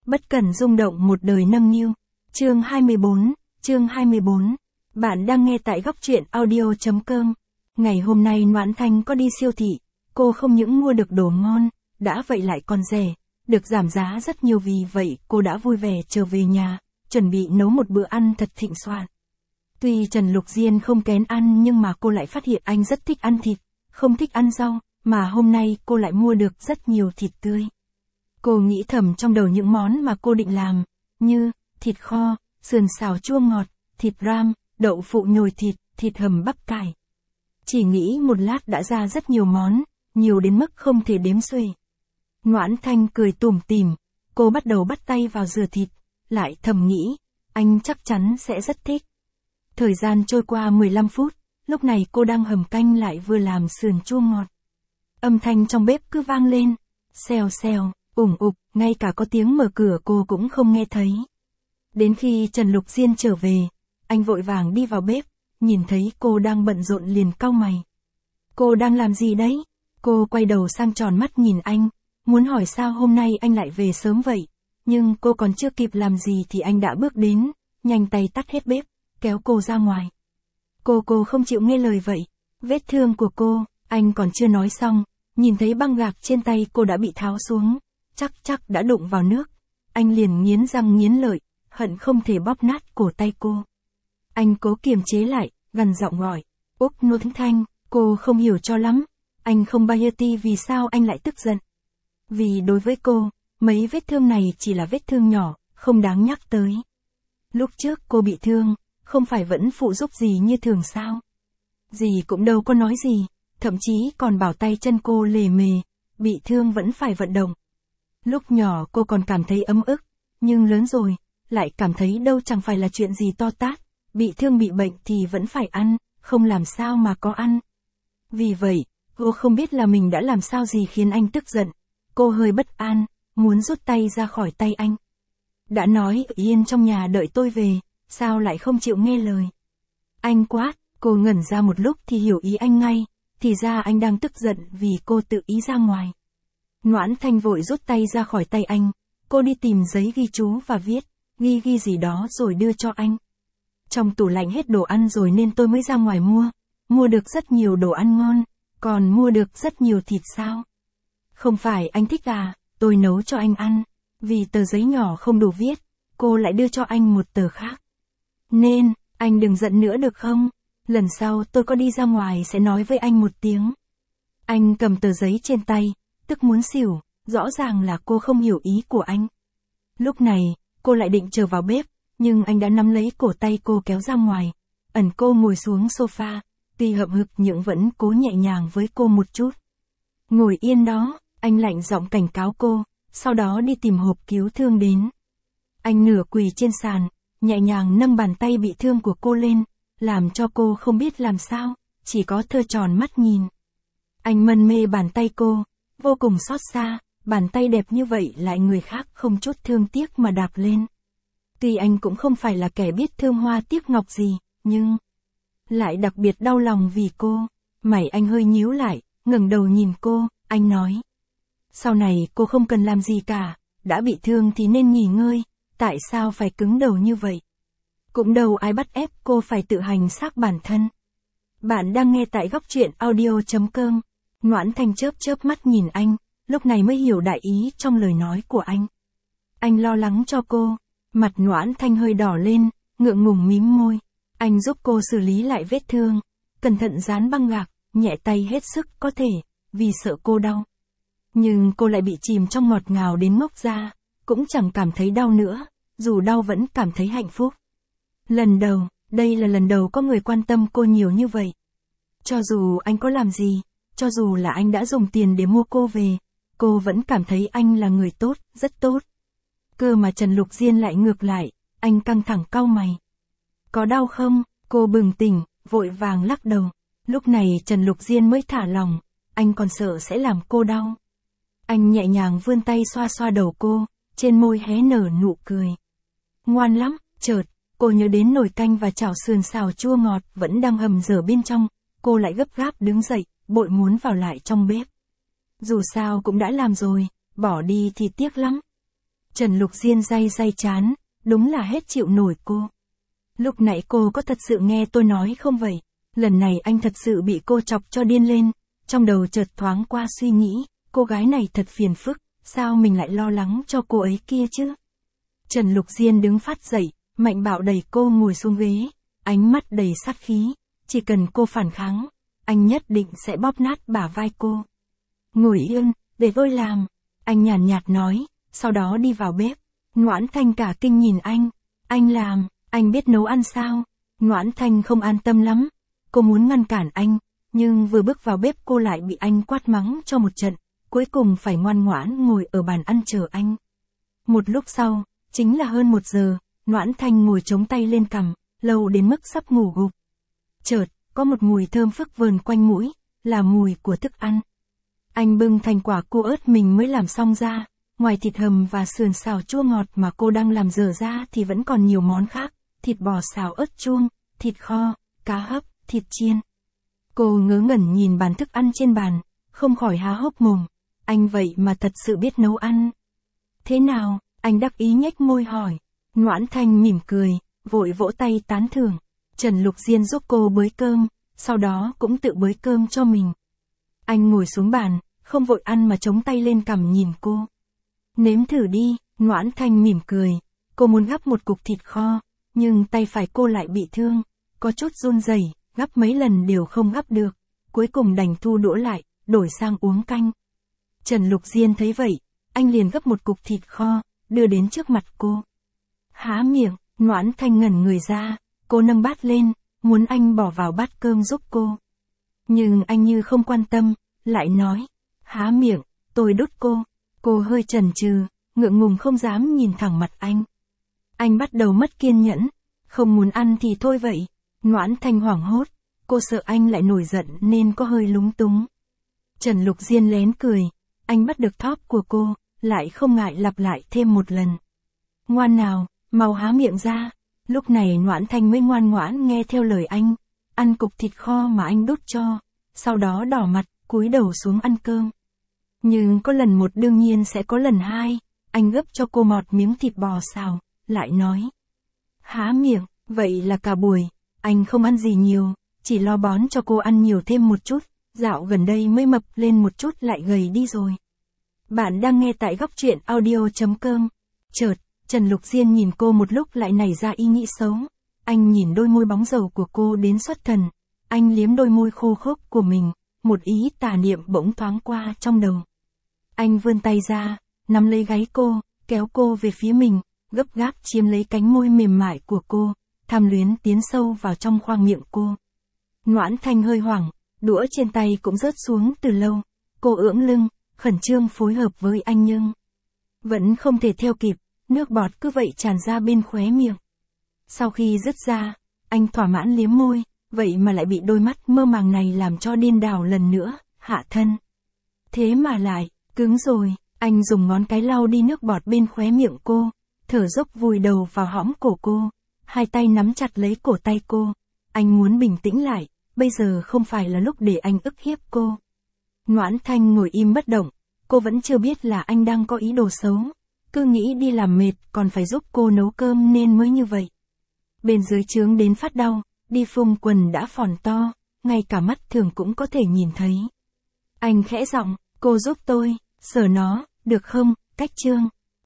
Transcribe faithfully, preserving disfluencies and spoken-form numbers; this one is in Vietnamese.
Bất cần rung động một đời nâng niu. Chương hai mươi bốn, chương hai mươi bốn. Bạn đang nghe tại góc truyện audio chấm com. Ngày hôm nay Noãn Thanh có đi siêu thị, cô không những mua được đồ ngon, đã vậy lại còn rẻ, được giảm giá rất nhiều, vì vậy cô đã vui vẻ trở về nhà, chuẩn bị nấu một bữa ăn thật thịnh soạn. Tuy Trần Lục Diên không kén ăn nhưng mà cô lại phát hiện anh rất thích ăn thịt, không thích ăn rau, mà hôm nay cô lại mua được rất nhiều thịt tươi. Cô nghĩ thầm trong đầu những món mà cô định làm, như thịt kho, sườn xào chua ngọt, thịt ram, đậu phụ nhồi thịt, thịt hầm bắp cải. Chỉ nghĩ một lát đã ra rất nhiều món, nhiều đến mức không thể đếm xuể. Noãn Thanh cười tủm tỉm, cô bắt đầu bắt tay vào rửa thịt, lại thầm nghĩ, anh chắc chắn sẽ rất thích. Thời gian trôi qua mười lăm phút, lúc này cô đang hầm canh lại vừa làm sườn chua ngọt. Âm thanh trong bếp cứ vang lên, xèo xèo, ủng ục, ngay cả có tiếng mở cửa cô cũng không nghe thấy. Đến khi Trần Lục Diên trở về, anh vội vàng đi vào bếp, nhìn thấy cô đang bận rộn liền cau mày. Cô đang làm gì đấy? Cô quay đầu sang tròn mắt nhìn anh, muốn hỏi sao hôm nay anh lại về sớm vậy, nhưng cô còn chưa kịp làm gì thì anh đã bước đến, nhanh tay tắt hết bếp, kéo cô ra ngoài. Cô cô không chịu nghe lời vậy, vết thương của cô, anh còn chưa nói xong, nhìn thấy băng gạc trên tay cô đã bị tháo xuống, chắc chắc đã đụng vào nước. Anh liền nghiến răng nghiến lợi, hận không thể bóp nát cổ tay cô. Anh cố kiềm chế lại, gằn giọng gọi, Úc Noãn Thanh, cô không hiểu cho lắm, anh không bao giờ ti vì sao anh lại tức giận. Vì đối với cô, mấy vết thương này chỉ là vết thương nhỏ, không đáng nhắc tới. Lúc trước cô bị thương, không phải vẫn phụ giúp gì như thường sao? Dì cũng đâu có nói gì, thậm chí còn bảo tay chân cô lề mề, bị thương vẫn phải vận động. Lúc nhỏ cô còn cảm thấy ấm ức, nhưng lớn rồi, lại cảm thấy đâu chẳng phải là chuyện gì to tát, bị thương bị bệnh thì vẫn phải ăn, không làm sao mà có ăn. Vì vậy, cô không biết là mình đã làm sao gì khiến anh tức giận, cô hơi bất an, muốn rút tay ra khỏi tay anh. Đã nói yên trong nhà đợi tôi về, sao lại không chịu nghe lời? Anh quát, cô ngẩn ra một lúc thì hiểu ý anh ngay, thì ra anh đang tức giận vì cô tự ý ra ngoài. Noãn Thanh vội rút tay ra khỏi tay anh, cô đi tìm giấy ghi chú và viết, ghi ghi gì đó rồi đưa cho anh. Trong tủ lạnh hết đồ ăn rồi nên tôi mới ra ngoài mua, mua được rất nhiều đồ ăn ngon, còn mua được rất nhiều thịt sao? Không phải anh thích à, tôi nấu cho anh ăn, vì tờ giấy nhỏ không đủ viết, cô lại đưa cho anh một tờ khác. Nên, anh đừng giận nữa được không? Lần sau tôi có đi ra ngoài sẽ nói với anh một tiếng. Anh cầm tờ giấy trên tay, tức muốn xỉu, rõ ràng là cô không hiểu ý của anh. Lúc này, cô lại định trở vào bếp, nhưng anh đã nắm lấy cổ tay cô kéo ra ngoài, ẩn cô ngồi xuống sofa, tuy hậm hực nhưng vẫn cố nhẹ nhàng với cô một chút. Ngồi yên đó, anh lạnh giọng cảnh cáo cô, sau đó đi tìm hộp cứu thương đến. Anh nửa quỳ trên sàn, nhẹ nhàng nâng bàn tay bị thương của cô lên, làm cho cô không biết làm sao, chỉ có trơ tròn mắt nhìn. Anh mân mê bàn tay cô, vô cùng xót xa, bàn tay đẹp như vậy lại người khác không chút thương tiếc mà đạp lên. Tuy anh cũng không phải là kẻ biết thương hoa tiếc ngọc gì, nhưng lại đặc biệt đau lòng vì cô. Mày anh hơi nhíu lại, ngẩng đầu nhìn cô, anh nói. Sau này cô không cần làm gì cả, đã bị thương thì nên nghỉ ngơi, tại sao phải cứng đầu như vậy? Cũng đâu ai bắt ép cô phải tự hành xác bản thân. Bạn đang nghe tại góc truyện audio chấm com. Noãn Thanh chớp chớp mắt nhìn anh, lúc này mới hiểu đại ý trong lời nói của anh. Anh lo lắng cho cô, mặt Noãn Thanh hơi đỏ lên, ngượng ngùng mím môi. Anh giúp cô xử lý lại vết thương, cẩn thận dán băng gạc, nhẹ tay hết sức có thể, vì sợ cô đau. Nhưng cô lại bị chìm trong ngọt ngào đến ngốc ra, cũng chẳng cảm thấy đau nữa, dù đau vẫn cảm thấy hạnh phúc. Lần đầu, đây là lần đầu có người quan tâm cô nhiều như vậy. Cho dù anh có làm gì, cho dù là anh đã dùng tiền để mua cô về, cô vẫn cảm thấy anh là người tốt, rất tốt. Cơ mà Trần Lục Diên lại ngược lại, anh căng thẳng cau mày. Có đau không? Cô bừng tỉnh, vội vàng lắc đầu. Lúc này Trần Lục Diên mới thả lòng, anh còn sợ sẽ làm cô đau. Anh nhẹ nhàng vươn tay xoa xoa đầu cô, trên môi hé nở nụ cười. Ngoan lắm, chợt, cô nhớ đến nồi canh và chảo sườn xào chua ngọt vẫn đang hầm dở bên trong, cô lại gấp gáp đứng dậy, bội muốn vào lại trong bếp. Dù sao cũng đã làm rồi, bỏ đi thì tiếc lắm. Trần Lục Diên day day chán, đúng là hết chịu nổi cô. Lúc nãy cô có thật sự nghe tôi nói không vậy? Lần này anh thật sự bị cô chọc cho điên lên, trong đầu chợt thoáng qua suy nghĩ, cô gái này thật phiền phức, sao mình lại lo lắng cho cô ấy kia chứ? Trần Lục Diên đứng phát dậy, mạnh bạo đẩy cô ngồi xuống ghế, ánh mắt đầy sát khí, chỉ cần cô phản kháng, anh nhất định sẽ bóp nát bả vai cô. Ngồi yên, để tôi làm, anh nhàn nhạt nói, sau đó đi vào bếp. Noãn Thanh cả kinh nhìn anh, anh làm, anh biết nấu ăn sao? Noãn Thanh không an tâm lắm, cô muốn ngăn cản anh, nhưng vừa bước vào bếp cô lại bị anh quát mắng cho một trận, cuối cùng phải ngoan ngoãn ngồi ở bàn ăn chờ anh. Một lúc sau, chính là hơn một giờ, Noãn Thanh ngồi chống tay lên cằm, lâu đến mức sắp ngủ gục. Chợt, có một mùi thơm phức vờn quanh mũi, là mùi của thức ăn. Anh bưng thành quả cua ớt mình mới làm xong ra, ngoài thịt hầm và sườn xào chua ngọt mà cô đang làm dở ra thì vẫn còn nhiều món khác, thịt bò xào ớt chuông, thịt kho, cá hấp, thịt chiên. Cô ngớ ngẩn nhìn bàn thức ăn trên bàn, không khỏi há hốc mồm, anh vậy mà thật sự biết nấu ăn. Thế nào, anh đắc ý nhếch môi hỏi. Noãn Thanh mỉm cười, vội vỗ tay tán thưởng. Trần Lục Diên giúp cô bới cơm, sau đó cũng tự bới cơm cho mình. Anh ngồi xuống bàn, không vội ăn mà chống tay lên cằm nhìn cô. Nếm thử đi, Noãn Thanh mỉm cười, cô muốn gắp một cục thịt kho, nhưng tay phải cô lại bị thương, có chút run rẩy, gắp mấy lần đều không gắp được, cuối cùng đành thu đũa lại, đổi sang uống canh. Trần Lục Diên thấy vậy, anh liền gấp một cục thịt kho, đưa đến trước mặt cô. Há miệng, Noãn Thanh ngẩn người ra, cô nâng bát lên, muốn anh bỏ vào bát cơm giúp cô. Nhưng anh như không quan tâm, lại nói, há miệng, tôi đút cô. Cô hơi chần chừ, ngượng ngùng không dám nhìn thẳng mặt anh. Anh bắt đầu mất kiên nhẫn, không muốn ăn thì thôi vậy. Noãn Thanh hoảng hốt, cô sợ anh lại nổi giận nên có hơi lúng túng. Trần Lục Diên lén cười, anh bắt được thóp của cô, lại không ngại lặp lại thêm một lần. Ngoan nào, mau há miệng ra. Lúc này Noãn Thanh mới ngoan ngoãn nghe theo lời anh, ăn cục thịt kho mà anh đút cho, sau đó đỏ mặt, cúi đầu xuống ăn cơm. Nhưng có lần một đương nhiên sẽ có lần hai, anh gấp cho cô một miếng thịt bò xào, lại nói. Há miệng, vậy là cả buổi, anh không ăn gì nhiều, chỉ lo bón cho cô ăn nhiều thêm một chút, dạo gần đây mới mập lên một chút lại gầy đi rồi. Bạn đang nghe tại góc truyện audio chấm com. Chợt, Trần Lục Diên nhìn cô một lúc lại nảy ra ý nghĩ xấu. Anh nhìn đôi môi bóng dầu của cô đến xuất thần. Anh liếm đôi môi khô khốc của mình, một ý tà niệm bỗng thoáng qua trong đầu. Anh vươn tay ra, nắm lấy gáy cô, kéo cô về phía mình, gấp gáp chiếm lấy cánh môi mềm mại của cô, tham luyến tiến sâu vào trong khoang miệng cô. Noãn Thanh hơi hoảng, đũa trên tay cũng rớt xuống từ lâu. Cô ưỡng lưng, khẩn trương phối hợp với anh nhưng vẫn không thể theo kịp, nước bọt cứ vậy tràn ra bên khóe miệng. Sau khi dứt ra, anh thỏa mãn liếm môi, vậy mà lại bị đôi mắt mơ màng này làm cho điên đảo lần nữa, hạ thân. Thế mà lại, cứng rồi, anh dùng ngón cái lau đi nước bọt bên khóe miệng cô, thở dốc vùi đầu vào hõm cổ cô, hai tay nắm chặt lấy cổ tay cô. Anh muốn bình tĩnh lại, bây giờ không phải là lúc để anh ức hiếp cô. Noãn Thanh ngồi im bất động, cô vẫn chưa biết là anh đang có ý đồ xấu, cứ nghĩ đi làm mệt còn phải giúp cô nấu cơm nên mới như vậy. Bên dưới trướng đến phát đau, đi phông quần đã phòn to, ngay cả mắt thường cũng có thể nhìn thấy. Anh khẽ giọng, cô giúp tôi, sờ nó, được không, cách chương.